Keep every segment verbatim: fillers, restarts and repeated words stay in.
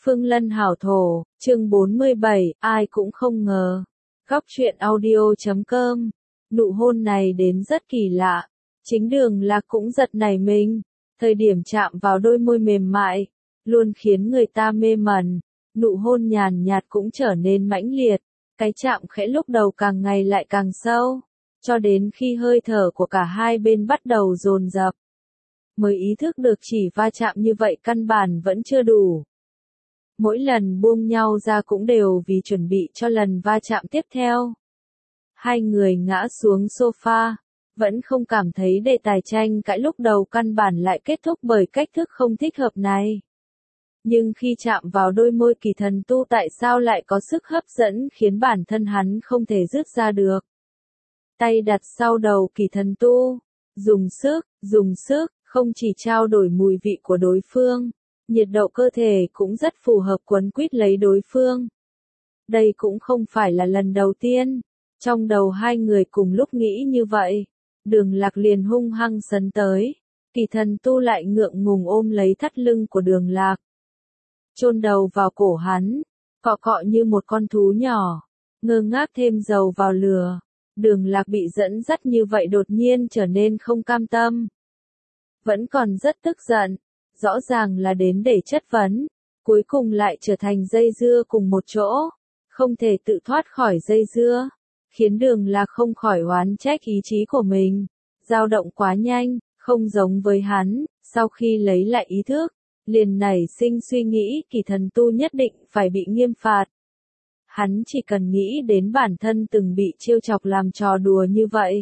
Phương Lân hảo thổ, chương bốn mươi bảy, ai cũng không ngờ. Góc truyện audio chấm com. Nụ hôn này đến rất kỳ lạ. Chính Đường Lạc cũng giật nảy mình. Thời điểm chạm vào đôi môi mềm mại, luôn khiến người ta mê mẩn. Nụ hôn nhàn nhạt cũng trở nên mãnh liệt. Cái chạm khẽ lúc đầu càng ngày lại càng sâu, cho đến khi hơi thở của cả hai bên bắt đầu dồn dập, mới ý thức được chỉ va chạm như vậy căn bản vẫn chưa đủ. Mỗi lần buông nhau ra cũng đều vì chuẩn bị cho lần va chạm tiếp theo. Hai người ngã xuống sofa, vẫn không cảm thấy đề tài tranh cãi lúc đầu căn bản lại kết thúc bởi cách thức không thích hợp này. Nhưng khi chạm vào đôi môi Kỳ Thần Tu tại sao lại có sức hấp dẫn khiến bản thân hắn không thể dứt ra được. Tay đặt sau đầu Kỳ Thần Tu, dùng sức, dùng sức, không chỉ trao đổi mùi vị của đối phương, nhiệt độ cơ thể cũng rất phù hợp quấn quýt lấy đối phương. Đây cũng không phải là lần đầu tiên, trong đầu hai người cùng lúc nghĩ như vậy, Đường Lạc liền hung hăng sấn tới, Kỳ Thần Tu lại ngượng ngùng ôm lấy thắt lưng của Đường Lạc, chôn đầu vào cổ hắn, cọ cọ như một con thú nhỏ, ngơ ngác thêm dầu vào lửa. Đường Lạc bị dẫn dắt như vậy đột nhiên trở nên không cam tâm. Vẫn còn rất tức giận, rõ ràng là đến để chất vấn, cuối cùng lại trở thành dây dưa cùng một chỗ, không thể tự thoát khỏi dây dưa, khiến Đường Lạc không khỏi oán trách ý chí của mình, dao động quá nhanh, không giống với hắn, sau khi lấy lại ý thức, liền nảy sinh suy nghĩ Kỳ Thần Tu nhất định phải bị nghiêm phạt. Hắn chỉ cần nghĩ đến bản thân từng bị trêu chọc làm trò đùa như vậy,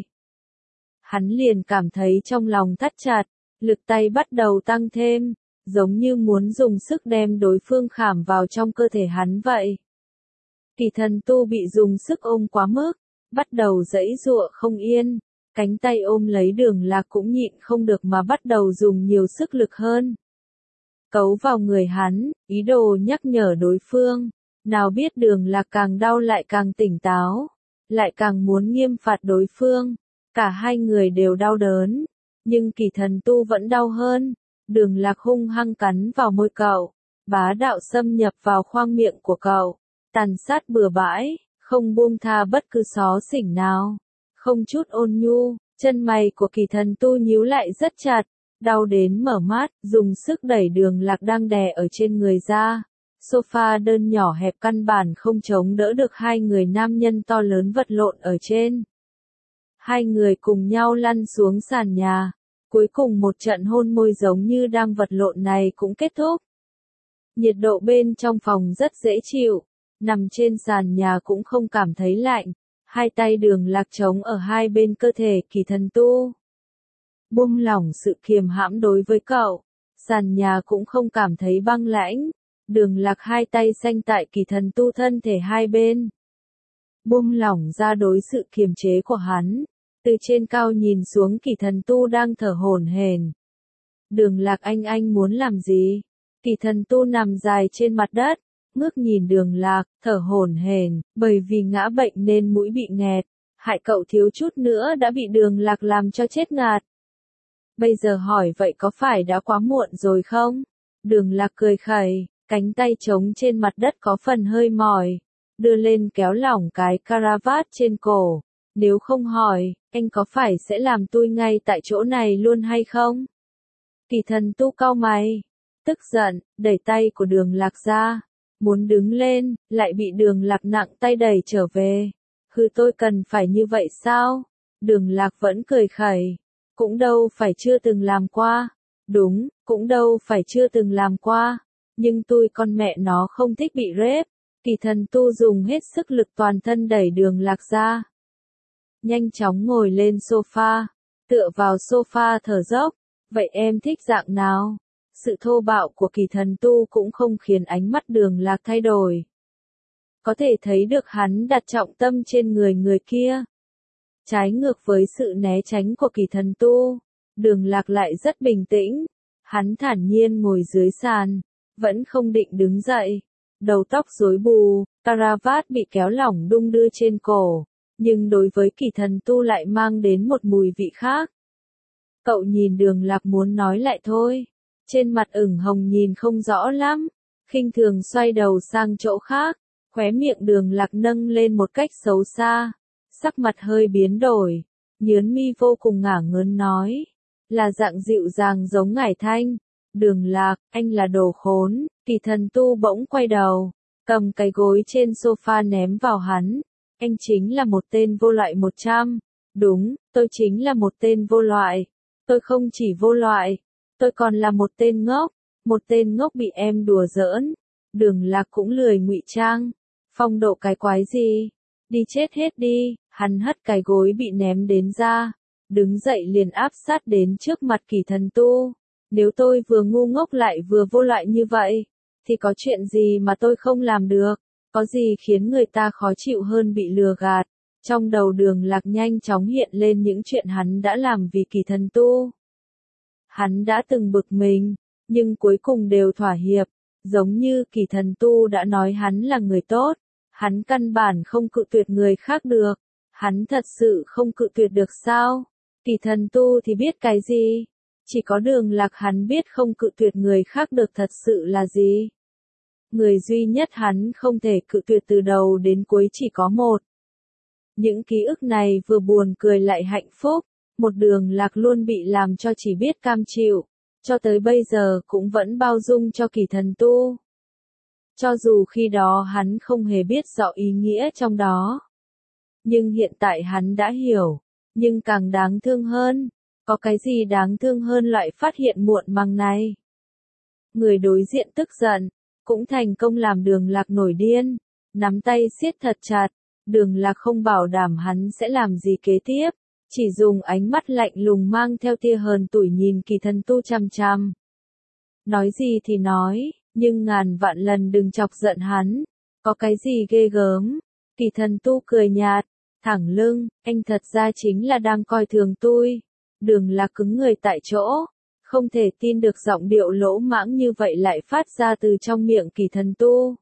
hắn liền cảm thấy trong lòng thắt chặt, lực tay bắt đầu tăng thêm, giống như muốn dùng sức đem đối phương khảm vào trong cơ thể hắn vậy. Kỳ Thần Tu bị dùng sức ôm quá mức, bắt đầu giãy giụa không yên, cánh tay ôm lấy Đường Lạc cũng nhịn không được mà bắt đầu dùng nhiều sức lực hơn. Cấu vào người hắn, ý đồ nhắc nhở đối phương, nào biết Đường Lạc càng đau lại càng tỉnh táo, lại càng muốn nghiêm phạt đối phương, cả hai người đều đau đớn, nhưng Kỳ Thần Tu vẫn đau hơn. Đường Lạc hung hăng cắn vào môi cậu, bá đạo xâm nhập vào khoang miệng của cậu, tàn sát bừa bãi, không buông tha bất cứ xó xỉnh nào, không chút ôn nhu. Chân mày của Kỳ Thần Tu nhíu lại rất chặt, đau đến mở mắt, dùng sức đẩy Đường Lạc đang đè ở trên người ra. Sofa đơn nhỏ hẹp căn bản không chống đỡ được hai người nam nhân to lớn vật lộn ở trên. Hai người cùng nhau lăn xuống sàn nhà, cuối cùng một trận hôn môi giống như đang vật lộn này cũng kết thúc. Nhiệt độ bên trong phòng rất dễ chịu, nằm trên sàn nhà cũng không cảm thấy lạnh, hai tay Đường Lạc trống ở hai bên cơ thể Kỳ Thần Tu, buông lỏng sự kiềm hãm đối với cậu, sàn nhà cũng không cảm thấy băng lãnh. Đường Lạc hai tay xanh tại Kỳ Thần Tu thân thể hai bên, buông lỏng ra đối sự kiềm chế của hắn, từ trên cao nhìn xuống Kỳ Thần Tu đang thở hổn hển. Đường Lạc anh anh muốn làm gì? Kỳ Thần Tu nằm dài trên mặt đất, ngước nhìn Đường Lạc, thở hổn hển, bởi vì ngã bệnh nên mũi bị nghẹt, hại cậu thiếu chút nữa đã bị Đường Lạc làm cho chết ngạt. Bây giờ hỏi vậy có phải đã quá muộn rồi không? Đường Lạc cười khẩy, cánh tay trống trên mặt đất có phần hơi mỏi, đưa lên kéo lỏng cái caravat trên cổ. Nếu không hỏi, anh có phải sẽ làm tôi ngay tại chỗ này luôn hay không? Kỳ Thần Tu cau mày, tức giận, đẩy tay của Đường Lạc ra, muốn đứng lên, lại bị Đường Lạc nặng tay đẩy trở về. Hừ, tôi cần phải như vậy sao? Đường Lạc vẫn cười khẩy, cũng đâu phải chưa từng làm qua. Đúng, cũng đâu phải chưa từng làm qua. Nhưng tôi con mẹ nó không thích bị rếp. Kỳ Thần Tu dùng hết sức lực toàn thân đẩy Đường Lạc ra, nhanh chóng ngồi lên sofa, tựa vào sofa thở dốc. Vậy em thích dạng nào? Sự thô bạo của Kỳ Thần Tu cũng không khiến ánh mắt Đường Lạc thay đổi. Có thể thấy được hắn đặt trọng tâm trên người người kia. Trái ngược với sự né tránh của Kỳ Thần Tu, Đường Lạc lại rất bình tĩnh. Hắn thản nhiên ngồi dưới sàn, vẫn không định đứng dậy. Đầu tóc rối bù, caravat bị kéo lỏng đung đưa trên cổ. Nhưng đối với Kỳ Thần Tu lại mang đến một mùi vị khác. Cậu nhìn Đường Lạc muốn nói lại thôi, trên mặt ửng hồng nhìn không rõ lắm, khinh thường xoay đầu sang chỗ khác, khóe miệng Đường Lạc nâng lên một cách xấu xa, sắc mặt hơi biến đổi, nhớn mi vô cùng ngả ngớn nói, là dạng dịu dàng giống Ngải Thanh. Đường Lạc, anh là đồ khốn. Kỳ Thần Tu bỗng quay đầu, cầm cái gối trên sofa ném vào hắn. Anh chính là một tên vô loại một trăm. Đúng, tôi chính là một tên vô loại. Tôi không chỉ vô loại, tôi còn là một tên ngốc, một tên ngốc bị em đùa giỡn. Đường Lạc cũng lười ngụy trang, phong độ cái quái gì, đi chết hết đi. Hắn hất cái gối bị ném đến ra, đứng dậy liền áp sát đến trước mặt Kỳ Thần Tu. Nếu tôi vừa ngu ngốc lại vừa vô loại như vậy, thì có chuyện gì mà tôi không làm được, có gì khiến người ta khó chịu hơn bị lừa gạt. Trong đầu Đường Lạc nhanh chóng hiện lên những chuyện hắn đã làm vì Kỳ Thần Tu. Hắn đã từng bực mình, nhưng cuối cùng đều thỏa hiệp, giống như Kỳ Thần Tu đã nói hắn là người tốt, hắn căn bản không cự tuyệt người khác được, hắn thật sự không cự tuyệt được sao? Kỳ Thần Tu thì biết cái gì? Chỉ có Đường Lạc hắn biết không cự tuyệt người khác được thật sự là gì. Người duy nhất hắn không thể cự tuyệt từ đầu đến cuối chỉ có một. Những ký ức này vừa buồn cười lại hạnh phúc, một Đường Lạc luôn bị làm cho chỉ biết cam chịu, cho tới bây giờ cũng vẫn bao dung cho Kỳ Thần Tu. Cho dù khi đó hắn không hề biết rõ ý nghĩa trong đó. Nhưng hiện tại hắn đã hiểu, nhưng càng đáng thương hơn, có cái gì đáng thương hơn loại phát hiện muộn màng này. Người đối diện tức giận, cũng thành công làm Đường Lạc nổi điên, nắm tay siết thật chặt, Đường Lạc không bảo đảm hắn sẽ làm gì kế tiếp, chỉ dùng ánh mắt lạnh lùng mang theo tia hờn tủi nhìn Kỳ Thần Tu chằm chằm. Nói gì thì nói, nhưng ngàn vạn lần đừng chọc giận hắn, có cái gì ghê gớm. Kỳ Thần Tu cười nhạt, thẳng lưng, anh thật ra chính là đang coi thường tôi. Đường Lạc cứng người tại chỗ, không thể tin được giọng điệu lỗ mãng như vậy lại phát ra từ trong miệng Kỳ Thần Tu.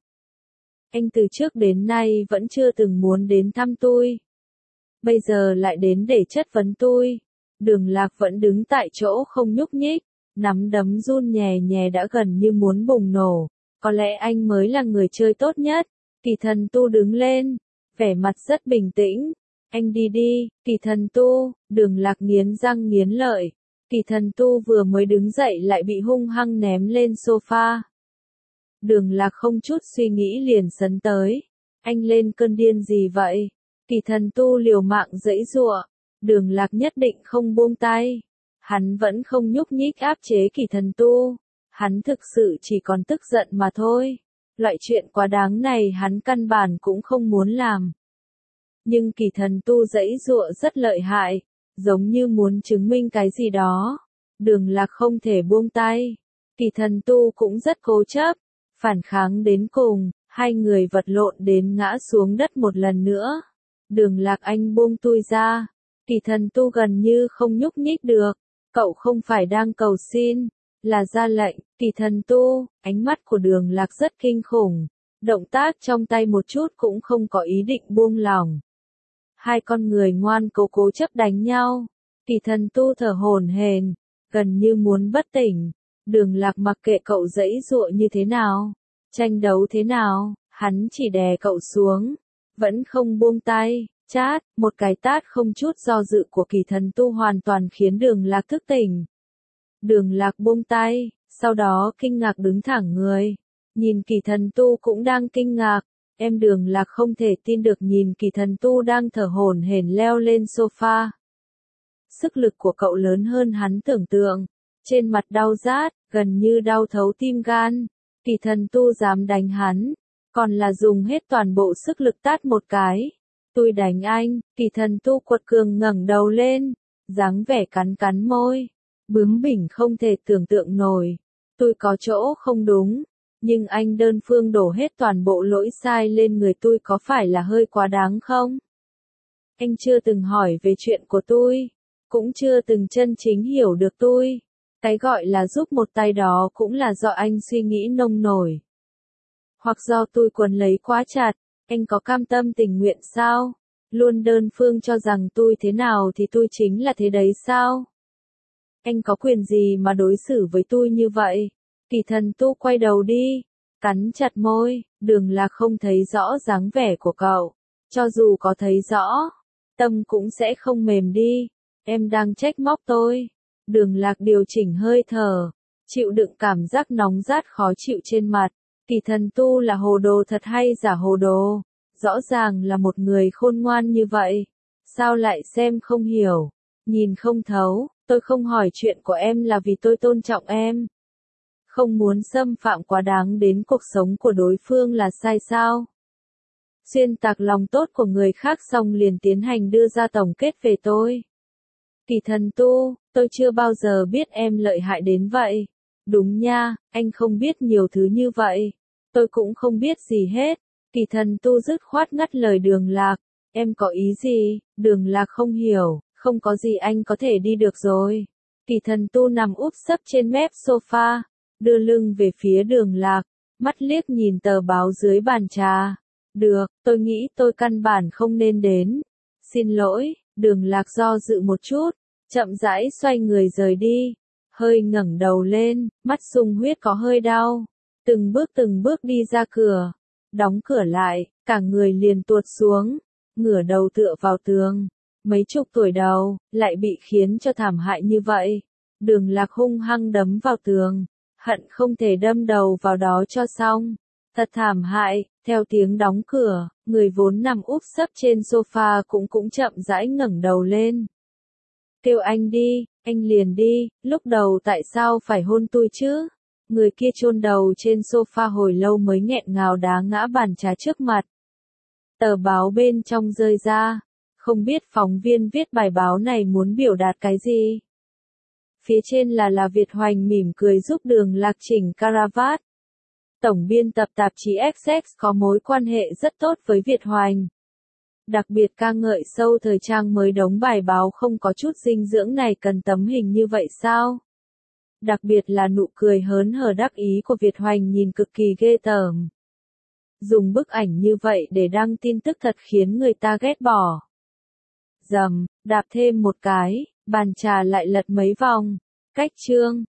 Anh từ trước đến nay vẫn chưa từng muốn đến thăm tôi. Bây giờ lại đến để chất vấn tôi. Đường Lạc vẫn đứng tại chỗ không nhúc nhích, nắm đấm run nhè nhè đã gần như muốn bùng nổ. Có lẽ anh mới là người chơi tốt nhất. Kỳ Thần Tu đứng lên, vẻ mặt rất bình tĩnh. Anh đi đi, Kỳ Thần Tu. Đường Lạc nghiến răng nghiến lợi. Kỳ Thần Tu vừa mới đứng dậy lại bị hung hăng ném lên sofa. Đường Lạc không chút suy nghĩ liền sấn tới. Anh lên cơn điên gì vậy? Kỳ Thần Tu liều mạng giãy giụa. Đường Lạc nhất định không buông tay. Hắn vẫn không nhúc nhích áp chế Kỳ Thần Tu. Hắn thực sự chỉ còn tức giận mà thôi. Loại chuyện quá đáng này hắn căn bản cũng không muốn làm. Nhưng Kỳ Thần Tu giãy giụa rất lợi hại, giống như muốn chứng minh cái gì đó. Đường Lạc không thể buông tay. Kỳ Thần Tu cũng rất cố chấp, phản kháng đến cùng, hai người vật lộn đến ngã xuống đất một lần nữa. Đường Lạc anh buông tôi ra. Kỳ Thần Tu gần như không nhúc nhích được. Cậu không phải đang cầu xin, là ra lệnh. Kỳ Thần Tu, ánh mắt của Đường Lạc rất kinh khủng. Động tác trong tay một chút cũng không có ý định buông lỏng. Hai con người ngoan cố cố chấp đánh nhau. Kỳ Thần Tu thở hổn hển, gần như muốn bất tỉnh. Đường Lạc mặc kệ cậu giãy giụa như thế nào, tranh đấu thế nào, hắn chỉ đè cậu xuống, vẫn không buông tay. Chát, một cái tát không chút do dự của Kỳ Thần Tu hoàn toàn khiến Đường Lạc thức tỉnh. Đường Lạc buông tay, sau đó kinh ngạc đứng thẳng người. Nhìn Kỳ Thần Tu cũng đang kinh ngạc. Em Đường Lạc không thể tin được nhìn Kỳ Thần Tu đang thở hổn hển leo lên sofa. Sức lực của cậu lớn hơn hắn tưởng tượng. Trên mặt đau rát, gần như đau thấu tim gan. Kỳ Thần Tu dám đánh hắn, còn là dùng hết toàn bộ sức lực tát một cái. Tôi đánh anh. Kỳ Thần Tu quật cường ngẩng đầu lên, dáng vẻ cắn cắn môi, bướng bỉnh không thể tưởng tượng nổi. Tôi có chỗ không đúng, nhưng anh đơn phương đổ hết toàn bộ lỗi sai lên người tôi có phải là hơi quá đáng không? Anh chưa từng hỏi về chuyện của tôi, cũng chưa từng chân chính hiểu được tôi. Cái gọi là giúp một tay đó cũng là do anh suy nghĩ nông nổi. Hoặc do tôi quấn lấy quá chặt, anh có cam tâm tình nguyện sao? Luôn đơn phương cho rằng tôi thế nào thì tôi chính là thế đấy sao? Anh có quyền gì mà đối xử với tôi như vậy? Kỳ Thần Tu quay đầu đi, cắn chặt môi, Đường Lạc không thấy rõ dáng vẻ của cậu. Cho dù có thấy rõ, tâm cũng sẽ không mềm đi. Em đang trách móc tôi. Đường Lạc điều chỉnh hơi thở, chịu đựng cảm giác nóng rát khó chịu trên mặt. Kỳ Thần Tu là hồ đồ thật hay giả hồ đồ? Rõ ràng là một người khôn ngoan như vậy. Sao lại xem không hiểu, nhìn không thấu? Tôi không hỏi chuyện của em là vì tôi tôn trọng em. Không muốn xâm phạm quá đáng đến cuộc sống của đối phương là sai sao? Xuyên tạc lòng tốt của người khác xong liền tiến hành đưa ra tổng kết về tôi. Kỳ Thần Tu, tôi chưa bao giờ biết em lợi hại đến vậy. Đúng nha, anh không biết nhiều thứ như vậy. Tôi cũng không biết gì hết. Kỳ Thần Tu dứt khoát ngắt lời Đường Lạc. Em có ý gì? Đường Lạc không hiểu. Không có gì, anh có thể đi được rồi. Kỳ Thần Tu nằm úp sấp trên mép sofa, đưa lưng về phía Đường Lạc, mắt liếc nhìn tờ báo dưới bàn trà. Được, tôi nghĩ tôi căn bản không nên đến. Xin lỗi. Đường Lạc do dự một chút, chậm rãi xoay người rời đi, hơi ngẩng đầu lên, mắt sung huyết có hơi đau. Từng bước từng bước đi ra cửa, đóng cửa lại, cả người liền tuột xuống, ngửa đầu tựa vào tường. Mấy chục tuổi đầu, lại bị khiến cho thảm hại như vậy. Đường Lạc hung hăng đấm vào tường, hận không thể đâm đầu vào đó cho xong. Thật thảm hại. Theo tiếng đóng cửa, người vốn nằm úp sấp trên sofa cũng cũng chậm rãi ngẩng đầu lên. Kêu anh đi, anh liền đi, lúc đầu tại sao phải hôn tôi chứ? Người kia chôn đầu trên sofa hồi lâu mới nghẹn ngào đá ngã bàn trà trước mặt. Tờ báo bên trong rơi ra, không biết phóng viên viết bài báo này muốn biểu đạt cái gì. Phía trên là là Việt Hoành mỉm cười giúp Đường Lạc chỉnh caravat. Tổng biên tập tạp chí X X có mối quan hệ rất tốt với Việt Hoành. Đặc biệt ca ngợi sâu thời trang mới đóng bài báo không có chút dinh dưỡng này cần tấm hình như vậy sao? Đặc biệt là nụ cười hớn hở đắc ý của Việt Hoành nhìn cực kỳ ghê tởm. Dùng bức ảnh như vậy để đăng tin tức thật khiến người ta ghét bỏ. Dầm, đạp thêm một cái, bàn trà lại lật mấy vòng. Cách chương.